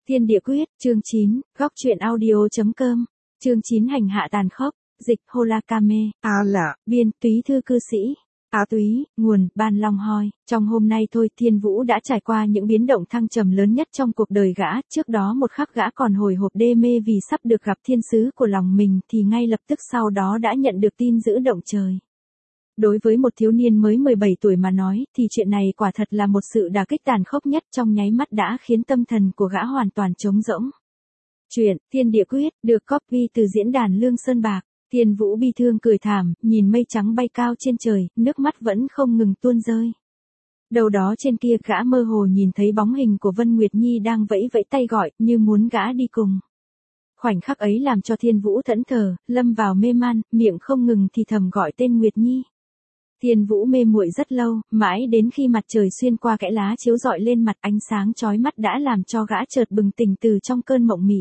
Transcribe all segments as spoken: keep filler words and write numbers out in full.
Thiên địa quyết, chương chín, góc truyện audio.com, chương chín hành hạ tàn khốc, dịch Holakame, áo lạ, biên, túy thư cư sĩ, áo túy, nguồn, ban long hoi. Trong hôm nay thôi Thiên Vũ đã trải qua những biến động thăng trầm lớn nhất trong cuộc đời gã, trước đó một khắc gã còn hồi hộp đê mê vì sắp được gặp thiên sứ của lòng mình thì ngay lập tức sau đó đã nhận được tin dữ động trời. Đối với một thiếu niên mới mười bảy tuổi mà nói, thì chuyện này quả thật là một sự đả kích tàn khốc nhất trong nháy mắt đã khiến tâm thần của gã hoàn toàn trống rỗng. Chuyện, Thiên Địa Quyết, được copy từ diễn đàn Lương Sơn Bạc. Thiên Vũ bi thương cười thảm, nhìn mây trắng bay cao trên trời, nước mắt vẫn không ngừng tuôn rơi. Đầu đó trên kia gã mơ hồ nhìn thấy bóng hình của Vân Nguyệt Nhi đang vẫy vẫy tay gọi, như muốn gã đi cùng. Khoảnh khắc ấy làm cho Thiên Vũ thẫn thờ, lâm vào mê man, miệng không ngừng thì thầm gọi tên Nguyệt Nhi. Thiên Vũ mê muội rất lâu, mãi đến khi mặt trời xuyên qua kẽ lá chiếu rọi lên mặt, ánh sáng chói mắt đã làm cho gã chợt bừng tỉnh từ trong cơn mộng mị.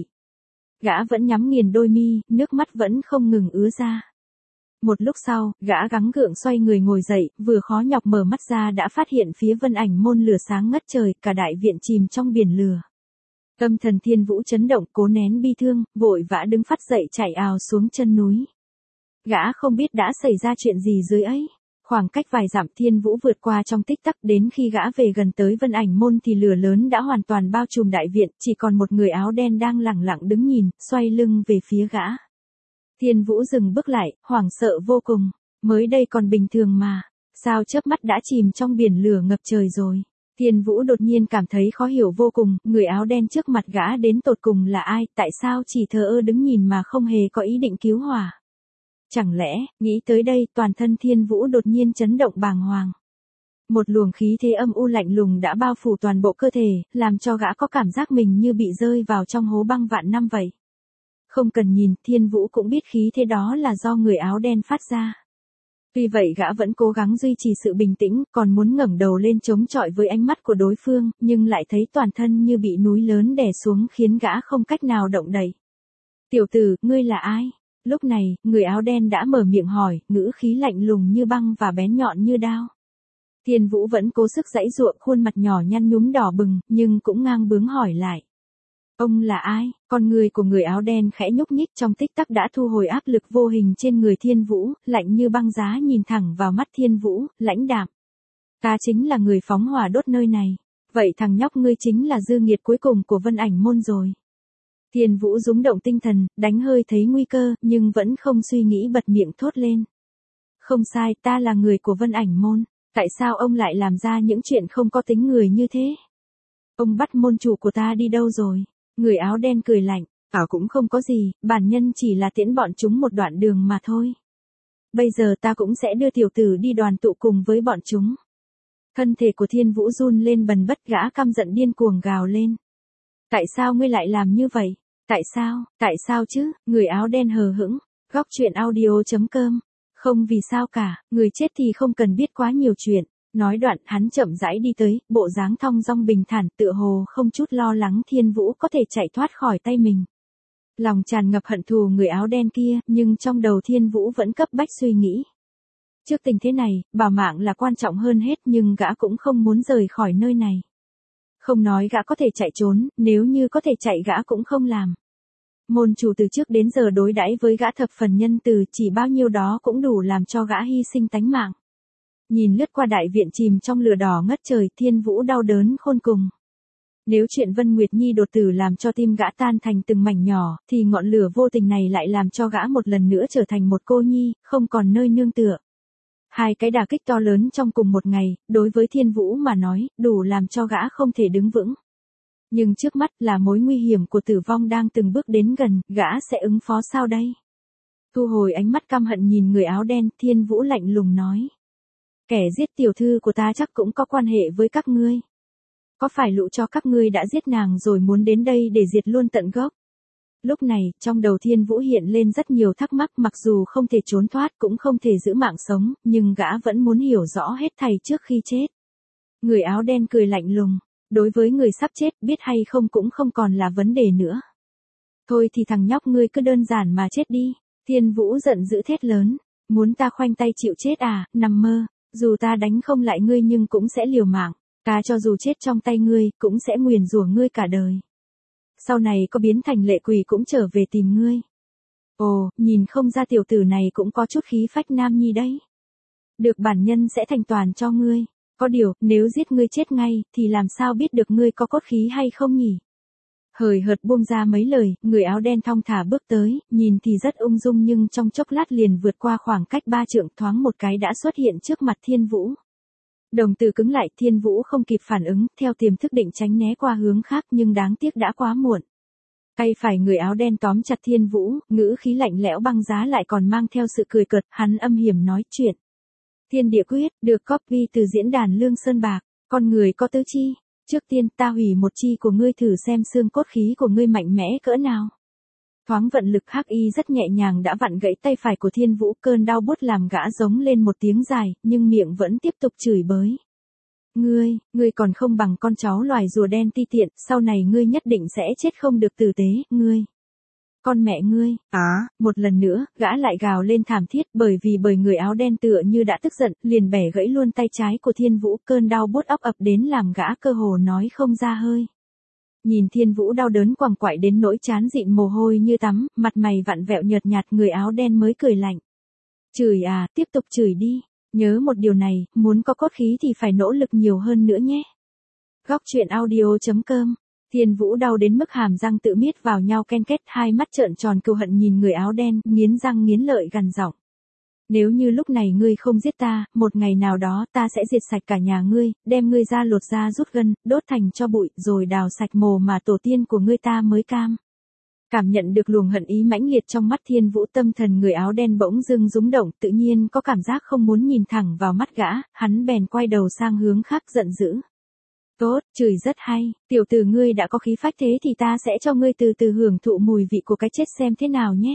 Gã vẫn nhắm nghiền đôi mi, nước mắt vẫn không ngừng ứa ra. Một lúc sau, gã gắng gượng xoay người ngồi dậy, vừa khó nhọc mở mắt ra đã phát hiện phía Vân Ảnh Môn lửa sáng ngất trời, cả đại viện chìm trong biển lửa. Tâm thần Thiên Vũ chấn động, cố nén bi thương, vội vã đứng phắt dậy chạy ào xuống chân núi. Gã không biết đã xảy ra chuyện gì dưới ấy. Khoảng cách vài dặm Thiên Vũ vượt qua trong tích tắc, đến khi gã về gần tới Vân Ảnh Môn thì lửa lớn đã hoàn toàn bao trùm đại viện, chỉ còn một người áo đen đang lẳng lặng đứng nhìn, xoay lưng về phía gã. Thiên Vũ dừng bước lại, hoảng sợ vô cùng, mới đây còn bình thường mà, sao chớp mắt đã chìm trong biển lửa ngập trời rồi. Thiên Vũ đột nhiên cảm thấy khó hiểu vô cùng, người áo đen trước mặt gã đến tột cùng là ai, tại sao chỉ thờ ơ đứng nhìn mà không hề có ý định cứu hỏa. Chẳng lẽ, nghĩ tới đây, toàn thân Thiên Vũ đột nhiên chấn động bàng hoàng. Một luồng khí thế âm u lạnh lùng đã bao phủ toàn bộ cơ thể, làm cho gã có cảm giác mình như bị rơi vào trong hố băng vạn năm vậy. Không cần nhìn, Thiên Vũ cũng biết khí thế đó là do người áo đen phát ra. Tuy vậy gã vẫn cố gắng duy trì sự bình tĩnh, còn muốn ngẩng đầu lên chống chọi với ánh mắt của đối phương, nhưng lại thấy toàn thân như bị núi lớn đè xuống khiến gã không cách nào động đậy. Tiểu tử, ngươi là ai? Lúc này, người áo đen đã mở miệng hỏi, ngữ khí lạnh lùng như băng và bén nhọn như đao. Thiên Vũ vẫn cố sức giãy giụa, khuôn mặt nhỏ nhăn nhúm đỏ bừng, nhưng cũng ngang bướng hỏi lại. Ông là ai? Con người của người áo đen khẽ nhúc nhích, trong tích tắc đã thu hồi áp lực vô hình trên người Thiên Vũ, lạnh như băng giá nhìn thẳng vào mắt Thiên Vũ, lãnh đạm. Ta chính là người phóng hỏa đốt nơi này. Vậy thằng nhóc ngươi chính là dư nghiệt cuối cùng của Vân Ảnh Môn rồi. Thiên Vũ rúng động tinh thần, đánh hơi thấy nguy cơ, nhưng vẫn không suy nghĩ bật miệng thốt lên. Không sai, ta là người của Vân Ảnh Môn. Tại sao ông lại làm ra những chuyện không có tính người như thế? Ông bắt môn chủ của ta đi đâu rồi? Người áo đen cười lạnh, bảo cũng không có gì, bản nhân chỉ là tiễn bọn chúng một đoạn đường mà thôi. Bây giờ ta cũng sẽ đưa tiểu tử đi đoàn tụ cùng với bọn chúng. Thân thể của Thiên Vũ run lên bần bật, gã căm giận điên cuồng gào lên. Tại sao ngươi lại làm như vậy? Tại sao, tại sao chứ? Người áo đen hờ hững, góc truyện audio.com. Không vì sao cả, người chết thì không cần biết quá nhiều chuyện. Nói đoạn, hắn chậm rãi đi tới, bộ dáng thong dong bình thản, tựa hồ không chút lo lắng Thiên Vũ có thể chạy thoát khỏi tay mình. Lòng tràn ngập hận thù người áo đen kia, nhưng trong đầu Thiên Vũ vẫn cấp bách suy nghĩ. Trước tình thế này, bảo mạng là quan trọng hơn hết, nhưng gã cũng không muốn rời khỏi nơi này. Không nói gã có thể chạy trốn, nếu như có thể chạy gã cũng không làm. Môn chủ từ trước đến giờ đối đãi với gã thập phần nhân từ, chỉ bao nhiêu đó cũng đủ làm cho gã hy sinh tánh mạng. Nhìn lướt qua đại viện chìm trong lửa đỏ ngất trời, Thiên Vũ đau đớn khôn cùng. Nếu chuyện Vân Nguyệt Nhi đột tử làm cho tim gã tan thành từng mảnh nhỏ, thì ngọn lửa vô tình này lại làm cho gã một lần nữa trở thành một cô nhi, không còn nơi nương tựa. Hai cái đả kích to lớn trong cùng một ngày, đối với Thiên Vũ mà nói, đủ làm cho gã không thể đứng vững. Nhưng trước mắt là mối nguy hiểm của tử vong đang từng bước đến gần, gã sẽ ứng phó sao đây? Thu hồi ánh mắt căm hận nhìn người áo đen, Thiên Vũ lạnh lùng nói. Kẻ giết tiểu thư của ta chắc cũng có quan hệ với các ngươi. Có phải lũ cho các ngươi đã giết nàng rồi muốn đến đây để diệt luôn tận gốc? Lúc này, trong đầu Thiên Vũ hiện lên rất nhiều thắc mắc, mặc dù không thể trốn thoát cũng không thể giữ mạng sống, nhưng gã vẫn muốn hiểu rõ hết thảy trước khi chết. Người áo đen cười lạnh lùng, đối với người sắp chết, biết hay không cũng không còn là vấn đề nữa. Thôi thì thằng nhóc ngươi cứ đơn giản mà chết đi. Thiên Vũ giận dữ thét lớn, muốn ta khoanh tay chịu chết à, nằm mơ, dù ta đánh không lại ngươi nhưng cũng sẽ liều mạng, ta cho dù chết trong tay ngươi, cũng sẽ nguyền rủa ngươi cả đời. sau này có biến thành lệ quỷ cũng trở về tìm ngươi. Ồ, nhìn không ra tiểu tử này cũng có chút khí phách nam nhi đấy. Được bản nhân sẽ thành toàn cho ngươi. Có điều, nếu giết ngươi chết ngay, thì làm sao biết được ngươi có cốt khí hay không nhỉ? Hời hợt buông ra mấy lời, người áo đen thong thả bước tới, nhìn thì rất ung dung nhưng trong chốc lát liền vượt qua khoảng cách ba trượng, thoáng một cái đã xuất hiện trước mặt Thiên Vũ. Đồng tử cứng lại, Thiên Vũ không kịp phản ứng, theo tiềm thức định tránh né qua hướng khác nhưng đáng tiếc đã quá muộn. Tay phải người áo đen tóm chặt Thiên Vũ, ngữ khí lạnh lẽo băng giá lại còn mang theo sự cười cợt, hắn âm hiểm nói chuyện. Thiên địa quyết, được copy từ diễn đàn Lương Sơn Bạc, con người có tứ chi. Trước tiên ta hủy một chi của ngươi thử xem xương cốt khí của ngươi mạnh mẽ cỡ nào. Thoáng vận lực hắc y rất nhẹ nhàng đã vặn gãy tay phải của Thiên Vũ, cơn đau buốt làm gã giống lên một tiếng dài, nhưng miệng vẫn tiếp tục chửi bới. Ngươi, ngươi còn không bằng con cháu loài rùa đen ti tiện, sau này ngươi nhất định sẽ chết không được tử tế, ngươi. Con mẹ ngươi, á, à, một lần nữa, gã lại gào lên thảm thiết bởi vì bởi người áo đen tựa như đã tức giận, liền bẻ gãy luôn tay trái của Thiên Vũ, cơn đau buốt ấp ập đến làm gã cơ hồ nói không ra hơi. Nhìn Thiên Vũ đau đớn quằn quại đến nỗi trán dịn mồ hôi như tắm, mặt mày vặn vẹo nhợt nhạt, người áo đen mới cười lạnh. Chửi à, tiếp tục chửi đi, nhớ một điều này, muốn có cốt khí thì phải nỗ lực nhiều hơn nữa nhé. Góc truyện audio chấm com. Thiên Vũ đau đến mức hàm răng tự miết vào nhau ken két, hai mắt trợn tròn cừu hận nhìn người áo đen, nghiến răng nghiến lợi gằn giọng. Nếu như lúc này ngươi không giết ta, một ngày nào đó ta sẽ diệt sạch cả nhà ngươi, đem ngươi ra lột da rút gân, đốt thành cho bụi, rồi đào sạch mồ mà tổ tiên của ngươi ta mới cam. Cảm nhận được luồng hận ý mãnh liệt trong mắt Thiên Vũ, tâm thần người áo đen bỗng dưng rúng động, tự nhiên có cảm giác không muốn nhìn thẳng vào mắt gã, hắn bèn quay đầu sang hướng khác giận dữ. Tốt, chửi rất hay, tiểu tử ngươi đã có khí phách thế thì ta sẽ cho ngươi từ từ hưởng thụ mùi vị của cái chết xem thế nào nhé.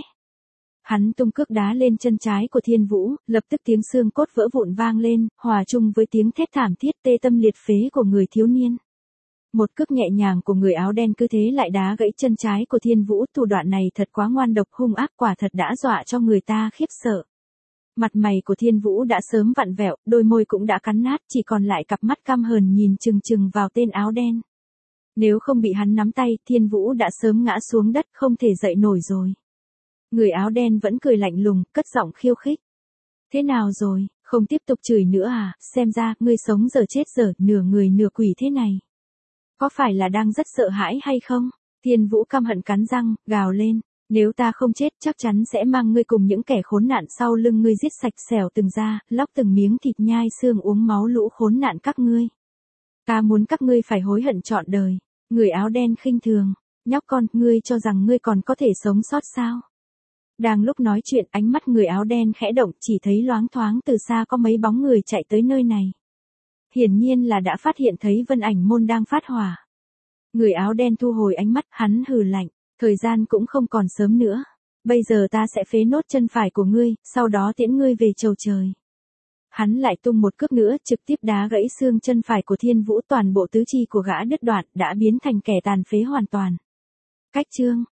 Hắn tung cước đá lên chân trái của Thiên Vũ, lập tức tiếng xương cốt vỡ vụn vang lên, hòa chung với tiếng thét thảm thiết tê tâm liệt phế của người thiếu niên. Một cước nhẹ nhàng của người áo đen cứ thế lại đá gãy chân trái của Thiên Vũ, thủ đoạn này thật quá ngoan độc hung ác, quả thật đã dọa cho người ta khiếp sợ. Mặt mày của Thiên Vũ đã sớm vặn vẹo, đôi môi cũng đã cắn nát, chỉ còn lại cặp mắt căm hờn nhìn chừng chừng vào tên áo đen. Nếu không bị hắn nắm tay, Thiên Vũ đã sớm ngã xuống đất không thể dậy nổi rồi. Người áo đen vẫn cười lạnh lùng, cất giọng khiêu khích. Thế nào rồi, không tiếp tục chửi nữa à, xem ra, ngươi sống giờ chết giờ, nửa người nửa quỷ thế này. Có phải là đang rất sợ hãi hay không? Thiên Vũ căm hận cắn răng, gào lên. Nếu ta không chết chắc chắn sẽ mang ngươi cùng những kẻ khốn nạn sau lưng ngươi giết sạch xẻo từng da, lóc từng miếng thịt, nhai xương uống máu lũ khốn nạn các ngươi. Ta muốn các ngươi phải hối hận trọn đời. Người áo đen khinh thường. Nhóc con, ngươi cho rằng ngươi còn có thể sống sót sao? Đang lúc nói chuyện, ánh mắt người áo đen khẽ động, chỉ thấy loáng thoáng từ xa có mấy bóng người chạy tới nơi này. Hiển nhiên là đã phát hiện thấy Vân Ảnh Môn đang phát hỏa. Người áo đen thu hồi ánh mắt, hắn hừ lạnh. Thời gian cũng không còn sớm nữa. Bây giờ ta sẽ phế nốt chân phải của ngươi, sau đó tiễn ngươi về chầu trời. Hắn lại tung một cước nữa, trực tiếp đá gãy xương chân phải của Thiên Vũ, toàn bộ tứ chi của gã đứt đoạn, đã biến thành kẻ tàn phế hoàn toàn. Cách chương